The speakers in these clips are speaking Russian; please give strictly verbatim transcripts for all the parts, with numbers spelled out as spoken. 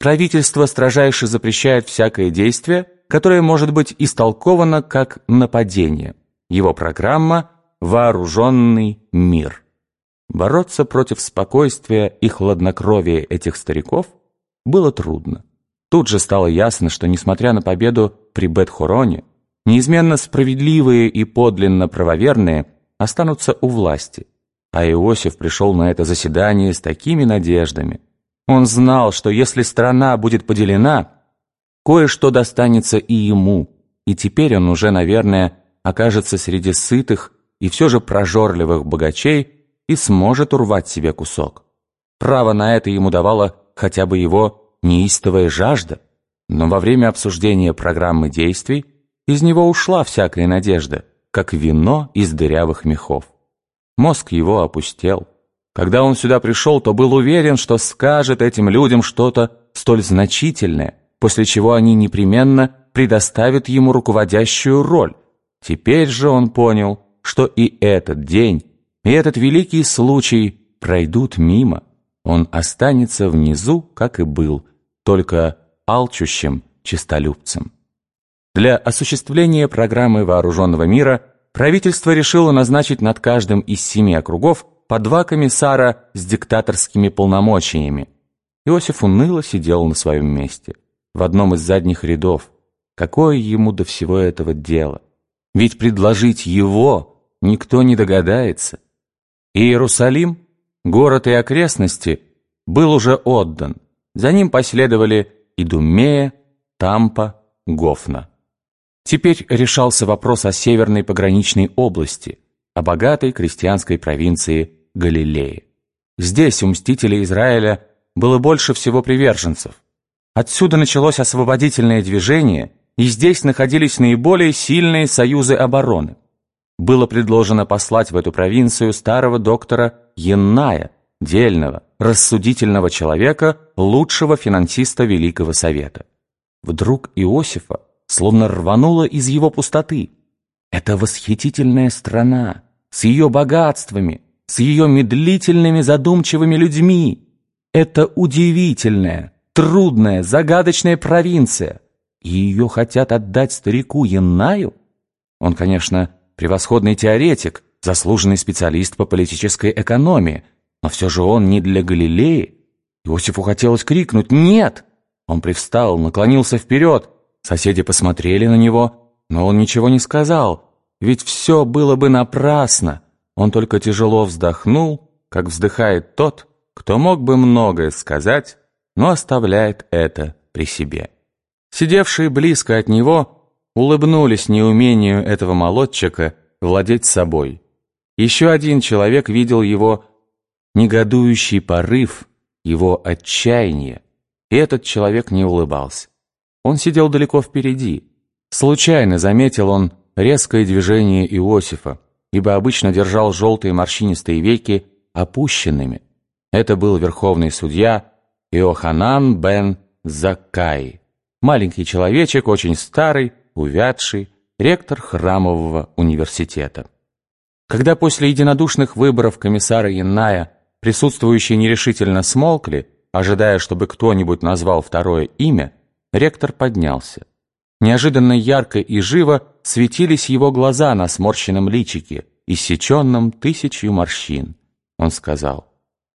правительство строжайше запрещает всякое действие, которое может быть истолковано как нападение. Его программа «Вооруженный мир». Бороться против спокойствия и хладнокровия этих стариков было трудно. Тут же стало ясно, что, несмотря на победу при Бет-Хороне, неизменно справедливые и подлинно правоверные останутся у власти. А Иосиф пришел на это заседание с такими надеждами. Он знал, что если страна будет поделена, кое-что достанется и ему, и теперь он уже, наверное, окажется среди сытых и все же прожорливых богачей и сможет урвать себе кусок. Право на это ему давала хотя бы его неистовая жажда, но во время обсуждения программы действий из него ушла всякая надежда, как вино из дырявых мехов. Мозг его опустел. Когда он сюда пришел, то был уверен, что скажет этим людям что-то столь значительное, после чего они непременно предоставят ему руководящую роль. Теперь же он понял, что и этот день, и этот великий случай пройдут мимо. Он останется внизу, как и был, только алчущим честолюбцем. Для осуществления программы вооруженного мира правительство решило назначить над каждым из семи округов по два комиссара с диктаторскими полномочиями. Иосиф уныло сидел на своем месте, в одном из задних рядов. Какое ему до всего этого дело? Ведь предложить его никто не догадается. Иерусалим, город и окрестности, был уже отдан. За ним последовали Идумея, Тампа, Гофна. Теперь решался вопрос о северной пограничной области, о богатой крестьянской провинции Галилеи. Здесь у мстителей Израиля было больше всего приверженцев. Отсюда началось освободительное движение, и здесь находились наиболее сильные союзы обороны. Было предложено послать в эту провинцию старого доктора Янная, дельного, рассудительного человека, лучшего финансиста Великого Совета. Вдруг Иосифа словно рвануло из его пустоты. Это восхитительная страна, с ее богатствами, с ее медлительными задумчивыми людьми. Это удивительная, трудная, загадочная провинция. И ее хотят отдать старику Яннаю? Он, конечно, превосходный теоретик, заслуженный специалист по политической экономии, но все же он не для Галилеи. Иосифу хотелось крикнуть «Нет!». Он привстал, наклонился вперед. Соседи посмотрели на него, но он ничего не сказал, ведь все было бы напрасно. Он только тяжело вздохнул, как вздыхает тот, кто мог бы многое сказать, но оставляет это при себе. Сидевшие близко от него улыбнулись неумению этого молодчика владеть собой. Еще один человек видел его негодующий порыв, его отчаяние, и этот человек не улыбался. Он сидел далеко впереди. Случайно заметил он резкое движение Иосифа, ибо обычно держал желтые морщинистые веки опущенными. Это был верховный судья Иоханан бен Заккай, маленький человечек, очень старый, увядший, ректор храмового университета. Когда после единодушных выборов комиссара Янная присутствующие нерешительно смолкли, ожидая, чтобы кто-нибудь назвал второе имя, ректор поднялся. Неожиданно ярко и живо светились его глаза на сморщенном личике, иссеченном тысячью морщин. Он сказал: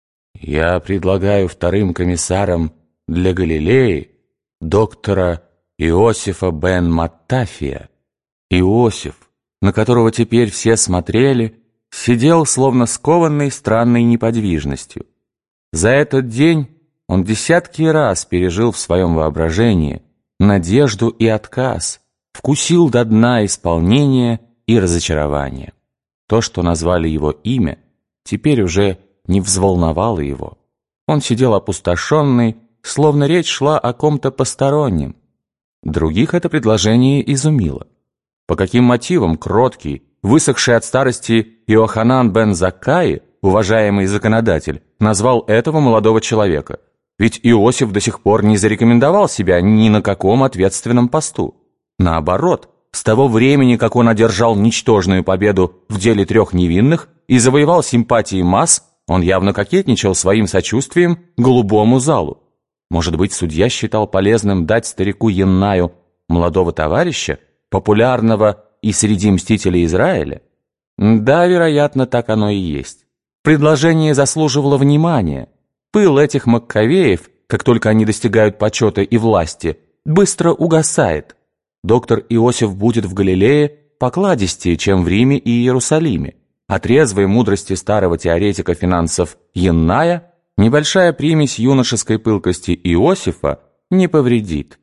«Я предлагаю вторым комиссаром для Галилеи доктора Иосифа бен Маттафия». Иосиф, на которого теперь все смотрели, сидел словно скованный странной неподвижностью. За этот день он десятки раз пережил в своем воображении надежду и отказ, вкусил до дна исполнение и разочарование. То, что назвали его имя, теперь уже не взволновало его. Он сидел опустошенный, словно речь шла о ком-то постороннем. Других это предложение изумило. По каким мотивам кроткий, высохший от старости Иоханан бен Заккай, уважаемый законодатель, назвал этого молодого человека? Ведь Иосиф до сих пор не зарекомендовал себя ни на каком ответственном посту. Наоборот, с того времени, как он одержал ничтожную победу в деле трех невинных и завоевал симпатии масс, он явно кокетничал своим сочувствием голубому залу. Может быть, судья считал полезным дать старику Яннаю молодого товарища, популярного и среди мстителей Израиля? Да, вероятно, так оно и есть. Предложение заслуживало внимания. Пыл этих Маккавеев, как только они достигают почета и власти, быстро угасает. Доктор Иосиф будет в Галилее покладистее, чем в Риме и Иерусалиме. А трезвой мудрости старого теоретика финансов Янная небольшая примесь юношеской пылкости Иосифа не повредит.